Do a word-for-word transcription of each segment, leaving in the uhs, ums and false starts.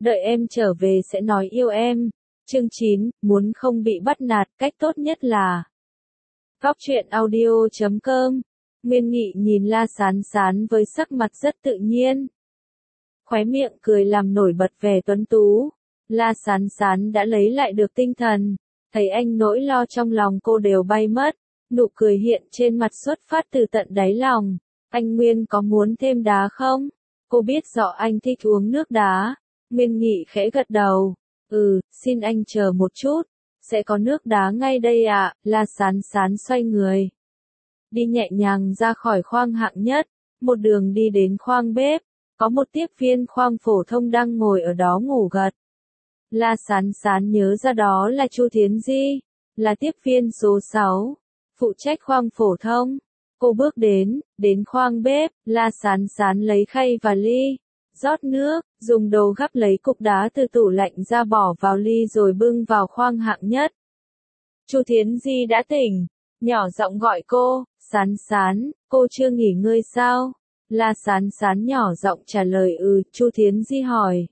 đợi em trở về sẽ nói yêu em. Chương chín, muốn không bị bắt nạt, cách tốt nhất là Góc truyện audio chấm com. Nguyên Nghị nhìn La Sán Sán với sắc mặt rất tự nhiên. Khóe miệng cười làm nổi bật vẻ tuấn tú. La Sán Sán đã lấy lại được tinh thần, thấy anh nỗi lo trong lòng cô đều bay mất, nụ cười hiện trên mặt xuất phát từ tận đáy lòng. Anh Nguyên có muốn thêm đá không? Cô biết rõ anh thích uống nước đá. Nguyên Nghị khẽ gật đầu. Ừ, xin anh chờ một chút, sẽ có nước đá ngay đây ạ. À. La Sán Sán xoay người, đi nhẹ nhàng ra khỏi khoang hạng nhất, một đường đi đến khoang bếp, có một tiếp viên khoang phổ thông đang ngồi ở đó ngủ gật. La Sán Sán nhớ ra đó là Chu Thiến Di, là tiếp viên số sáu, phụ trách khoang phổ thông. Cô bước đến, đến khoang bếp, La Sán Sán lấy khay và ly, rót nước, dùng đầu gắp lấy cục đá từ tủ lạnh ra bỏ vào ly rồi bưng vào khoang hạng nhất. Chu Thiến Di đã tỉnh, nhỏ giọng gọi cô, Sán Sán, cô chưa nghỉ ngơi sao? La Sán Sán nhỏ giọng trả lời ừ. Chu Thiến Di hỏi,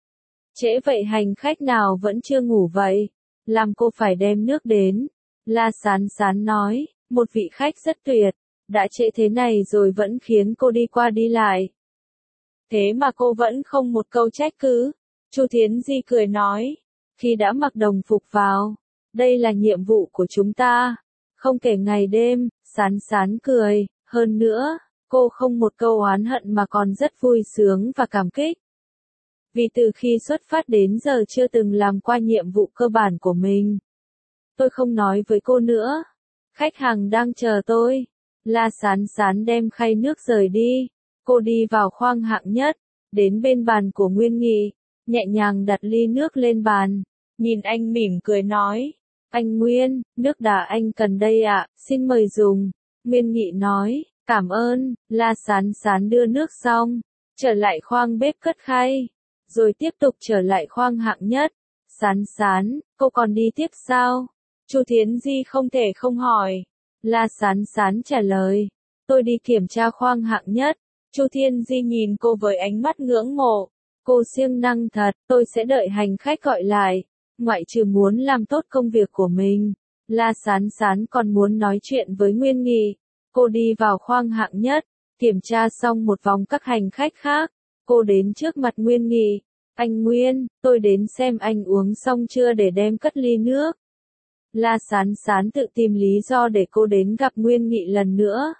trễ vậy hành khách nào vẫn chưa ngủ vậy? Làm cô phải đem nước đến. La Sán Sán nói, một vị khách rất tuyệt, đã trễ thế này rồi vẫn khiến cô đi qua đi lại. Thế mà cô vẫn không một câu trách cứ. Chu Thiến Di cười nói, khi đã mặc đồng phục vào, đây là nhiệm vụ của chúng ta, không kể ngày đêm. Sán Sán cười, hơn nữa, cô không một câu oán hận mà còn rất vui sướng và cảm kích. Vì từ khi xuất phát đến giờ chưa từng làm qua nhiệm vụ cơ bản của mình. Tôi không nói với cô nữa. Khách hàng đang chờ tôi. La Sán Sán đem khay nước rời đi. Cô đi vào khoang hạng nhất, đến bên bàn của Nguyên Nghị, nhẹ nhàng đặt ly nước lên bàn, nhìn anh mỉm cười nói, anh Nguyên, nước đá anh cần đây ạ, xin mời dùng. Nguyên Nghị nói, cảm ơn. La Sán Sán đưa nước xong, trở lại khoang bếp cất khay, rồi tiếp tục trở lại khoang hạng nhất. Sán Sán, cô còn đi tiếp sao? Chu Thiến Di không thể không hỏi. La Sán Sán trả lời, tôi đi kiểm tra khoang hạng nhất. Chu Thiên Di nhìn cô với ánh mắt ngưỡng mộ. Cô siêng năng thật, tôi sẽ đợi hành khách gọi lại. Ngoại trừ muốn làm tốt công việc của mình, La Sán Sán còn muốn nói chuyện với Nguyên Nghị. Cô đi vào khoang hạng nhất, kiểm tra xong một vòng các hành khách khác. Cô đến trước mặt Nguyên Nghị. Anh Nguyên, tôi đến xem anh uống xong chưa để đem cất ly nước. La Sán Sán tự tìm lý do để cô đến gặp Nguyên Nghị lần nữa.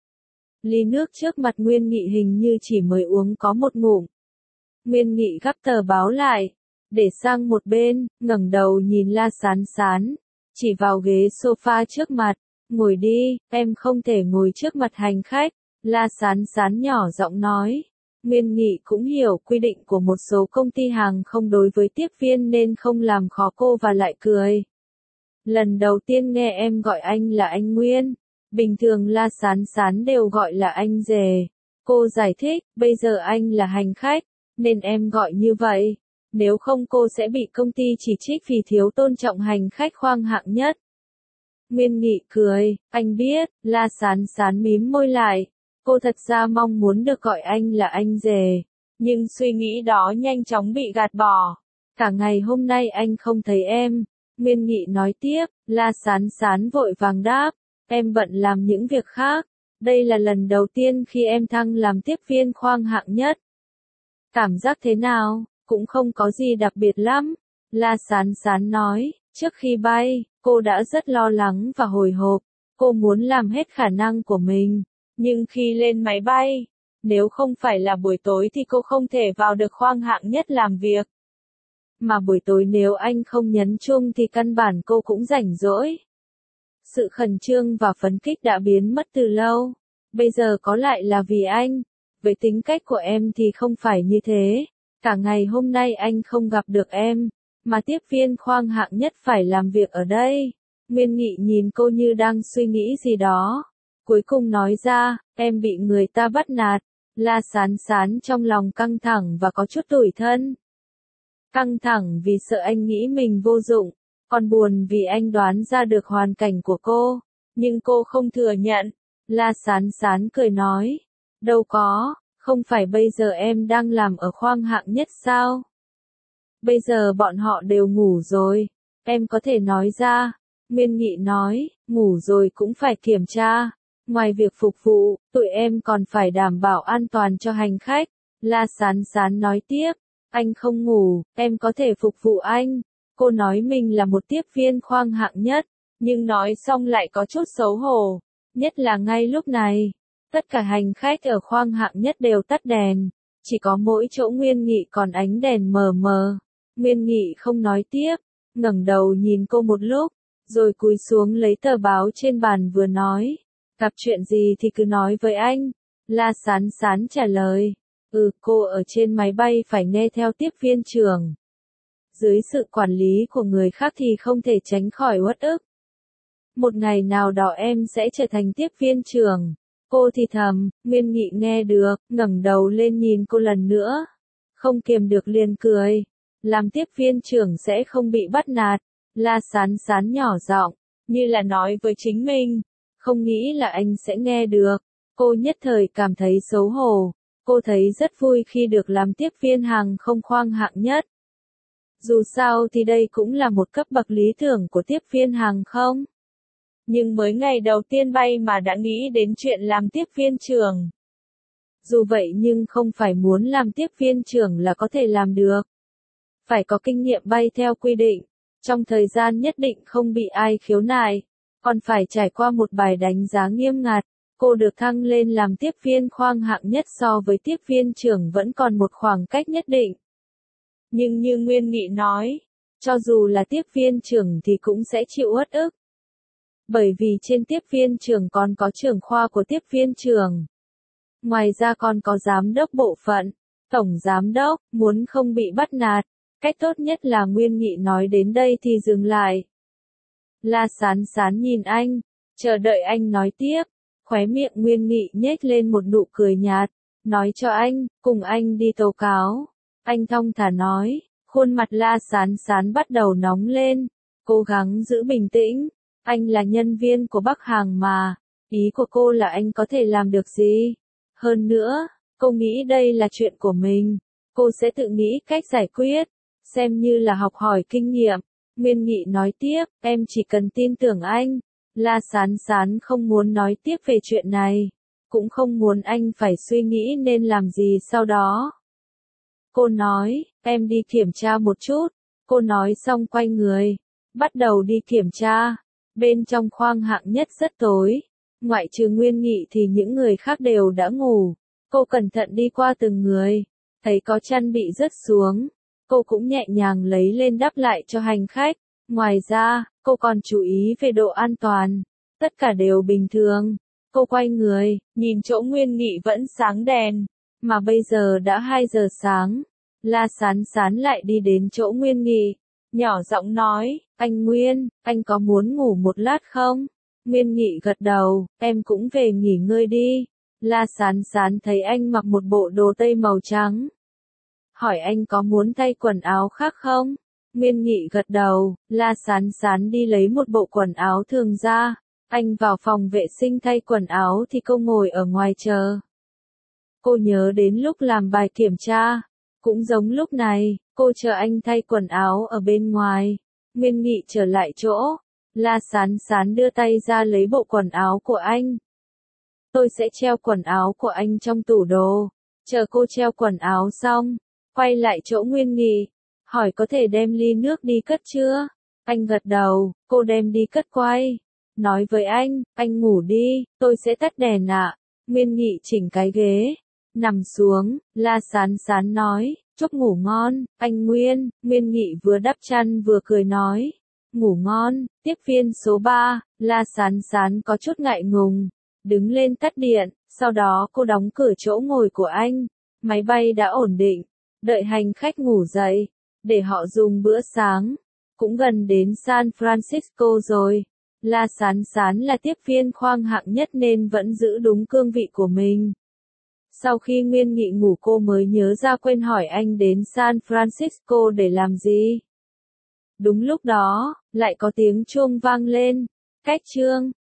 Ly nước trước mặt Nguyên Nghị hình như chỉ mới uống có một ngụm. Nguyên Nghị gắp tờ báo lại, để sang một bên, ngẩng đầu nhìn La Sán Sán, chỉ vào ghế sofa trước mặt, ngồi đi, em không thể ngồi trước mặt hành khách. La Sán Sán nhỏ giọng nói. Nguyên Nghị cũng hiểu quy định của một số công ty hàng không đối với tiếp viên nên không làm khó cô và lại cười. Lần đầu tiên nghe em gọi anh là anh Nguyên. Bình thường La Sán Sán đều gọi là anh rể. Cô giải thích, bây giờ anh là hành khách, nên em gọi như vậy. Nếu không cô sẽ bị công ty chỉ trích vì thiếu tôn trọng hành khách khoang hạng nhất. Nguyên Nghị cười, anh biết. La Sán Sán mím môi lại. Cô thật ra mong muốn được gọi anh là anh rể, nhưng suy nghĩ đó nhanh chóng bị gạt bỏ. Cả ngày hôm nay anh không thấy em. Nguyên Nghị nói tiếp. La Sán Sán vội vàng đáp, em bận làm những việc khác. Đây là lần đầu tiên khi em thăng làm tiếp viên khoang hạng nhất. Cảm giác thế nào? Cũng không có gì đặc biệt lắm. La Sán Sán nói, trước khi bay, cô đã rất lo lắng và hồi hộp. Cô muốn làm hết khả năng của mình. Nhưng khi lên máy bay, nếu không phải là buổi tối thì cô không thể vào được khoang hạng nhất làm việc. Mà buổi tối nếu anh không nhấn chuông thì căn bản cô cũng rảnh rỗi. Sự khẩn trương và phấn khích đã biến mất từ lâu. Bây giờ có lại là vì anh. Với tính cách của em thì không phải như thế. Cả ngày hôm nay anh không gặp được em, mà tiếp viên khoang hạng nhất phải làm việc ở đây. Nguyên Nghị nhìn cô như đang suy nghĩ gì đó. Cuối cùng nói ra, em bị người ta bắt nạt. La Sán Sán trong lòng căng thẳng và có chút tủi thân. Căng thẳng vì sợ anh nghĩ mình vô dụng, còn buồn vì anh đoán ra được hoàn cảnh của cô. Nhưng cô không thừa nhận. La Sán Sán cười nói, đâu có, không phải bây giờ em đang làm ở khoang hạng nhất sao? Bây giờ bọn họ đều ngủ rồi. Em có thể nói ra. Nguyên Nghị nói, ngủ rồi cũng phải kiểm tra. Ngoài việc phục vụ, tụi em còn phải đảm bảo an toàn cho hành khách. La Sán Sán nói tiếp, anh không ngủ, em có thể phục vụ anh. Cô nói mình là một tiếp viên khoang hạng nhất, nhưng nói xong lại có chút xấu hổ. Nhất là ngay lúc này, tất cả hành khách ở khoang hạng nhất đều tắt đèn. Chỉ có mỗi chỗ Nguyên Nghị còn ánh đèn mờ mờ. Nguyên Nghị không nói tiếp, ngẩng đầu nhìn cô một lúc, rồi cúi xuống lấy tờ báo trên bàn vừa nói. Gặp chuyện gì thì cứ nói với anh. La Sán Sán trả lời. Ừ, cô ở trên máy bay phải nghe theo tiếp viên trưởng. Dưới sự quản lý của người khác thì không thể tránh khỏi uất ức. Một ngày nào đó em sẽ trở thành tiếp viên trưởng. Cô thì thầm, Nguyên Nghị nghe được, ngẩng đầu lên nhìn cô lần nữa. Không kiềm được liền cười. Làm tiếp viên trưởng sẽ không bị bắt nạt. La Sán Sán nhỏ giọng, như là nói với chính mình. Không nghĩ là anh sẽ nghe được. Cô nhất thời cảm thấy xấu hổ. Cô thấy rất vui khi được làm tiếp viên hàng không khoang hạng nhất. Dù sao thì đây cũng là một cấp bậc lý tưởng của tiếp viên hàng không. Nhưng mới ngày đầu tiên bay mà đã nghĩ đến chuyện làm tiếp viên trưởng. Dù vậy nhưng không phải muốn làm tiếp viên trưởng là có thể làm được. Phải có kinh nghiệm bay theo quy định, trong thời gian nhất định không bị ai khiếu nại, còn phải trải qua một bài đánh giá nghiêm ngặt. Cô được thăng lên làm tiếp viên khoang hạng nhất so với tiếp viên trưởng vẫn còn một khoảng cách nhất định. Nhưng như Nguyên Nghị nói, cho dù là tiếp viên trưởng thì cũng sẽ chịu uất ức. Bởi vì trên tiếp viên trưởng còn có trưởng khoa của tiếp viên trưởng. Ngoài ra còn có giám đốc bộ phận, tổng giám đốc, muốn không bị bắt nạt. Cách tốt nhất là Nguyên Nghị nói đến đây thì dừng lại. La Sán Sán nhìn anh, chờ đợi anh nói tiếp. Khóe miệng Nguyên Nghị nhếch lên một nụ cười nhạt, nói cho anh, cùng anh đi tố cáo. Anh thong thả nói, khuôn mặt La Sán Sán bắt đầu nóng lên, cố gắng giữ bình tĩnh. Anh là nhân viên của Bắc Hàng mà, ý của cô là anh có thể làm được gì? Hơn nữa, cô nghĩ đây là chuyện của mình, cô sẽ tự nghĩ cách giải quyết, xem như là học hỏi kinh nghiệm. Nguyên Nghị nói tiếp, em chỉ cần tin tưởng anh. La Sán Sán không muốn nói tiếp về chuyện này, cũng không muốn anh phải suy nghĩ nên làm gì sau đó. Cô nói, em đi kiểm tra một chút. Cô nói xong quay người, bắt đầu đi kiểm tra. Bên trong khoang hạng nhất rất tối, ngoại trừ Nguyên Nghị thì những người khác đều đã ngủ. Cô cẩn thận đi qua từng người, thấy có chăn bị rớt xuống, cô cũng nhẹ nhàng lấy lên đắp lại cho hành khách. Ngoài ra, cô còn chú ý về độ an toàn. Tất cả đều bình thường. Cô quay người, nhìn chỗ Nguyên Nghị vẫn sáng đèn. Mà bây giờ đã hai giờ sáng. La Sán Sán lại đi đến chỗ Nguyên Nghị. Nhỏ giọng nói, anh Nguyên, anh có muốn ngủ một lát không? Nguyên Nghị gật đầu, em cũng về nghỉ ngơi đi. La Sán Sán thấy anh mặc một bộ đồ tây màu trắng. Hỏi anh có muốn thay quần áo khác không? Nguyên Nghị gật đầu, La Sán Sán đi lấy một bộ quần áo thường ra. Anh vào phòng vệ sinh thay quần áo thì cô ngồi ở ngoài chờ. Cô nhớ đến lúc làm bài kiểm tra. Cũng giống lúc này, cô chờ anh thay quần áo ở bên ngoài. Nguyên Nghị trở lại chỗ. La Sán Sán đưa tay ra lấy bộ quần áo của anh. Tôi sẽ treo quần áo của anh trong tủ đồ. Chờ cô treo quần áo xong, quay lại chỗ Nguyên Nghị. Hỏi có thể đem ly nước đi cất chưa? Anh gật đầu, cô đem đi cất quay. Nói với anh, anh ngủ đi, tôi sẽ tắt đèn ạ. Nguyên Nghị chỉnh cái ghế, nằm xuống. La Sán Sán nói, chúc ngủ ngon, anh Nguyên. Nguyên Nghị vừa đắp chăn vừa cười nói, ngủ ngon. Tiếp viên số ba, La Sán Sán có chút ngại ngùng, đứng lên tắt điện, sau đó cô đóng cửa chỗ ngồi của anh. Máy bay đã ổn định, đợi hành khách ngủ dậy, để họ dùng bữa sáng. Cũng gần đến San Francisco rồi. La Sán Sán là tiếp viên khoang hạng nhất nên vẫn giữ đúng cương vị của mình. Sau khi Nguyên Nghị ngủ cô mới nhớ ra quên hỏi anh đến San Francisco để làm gì. Đúng lúc đó, lại có tiếng chuông vang lên. Cách chương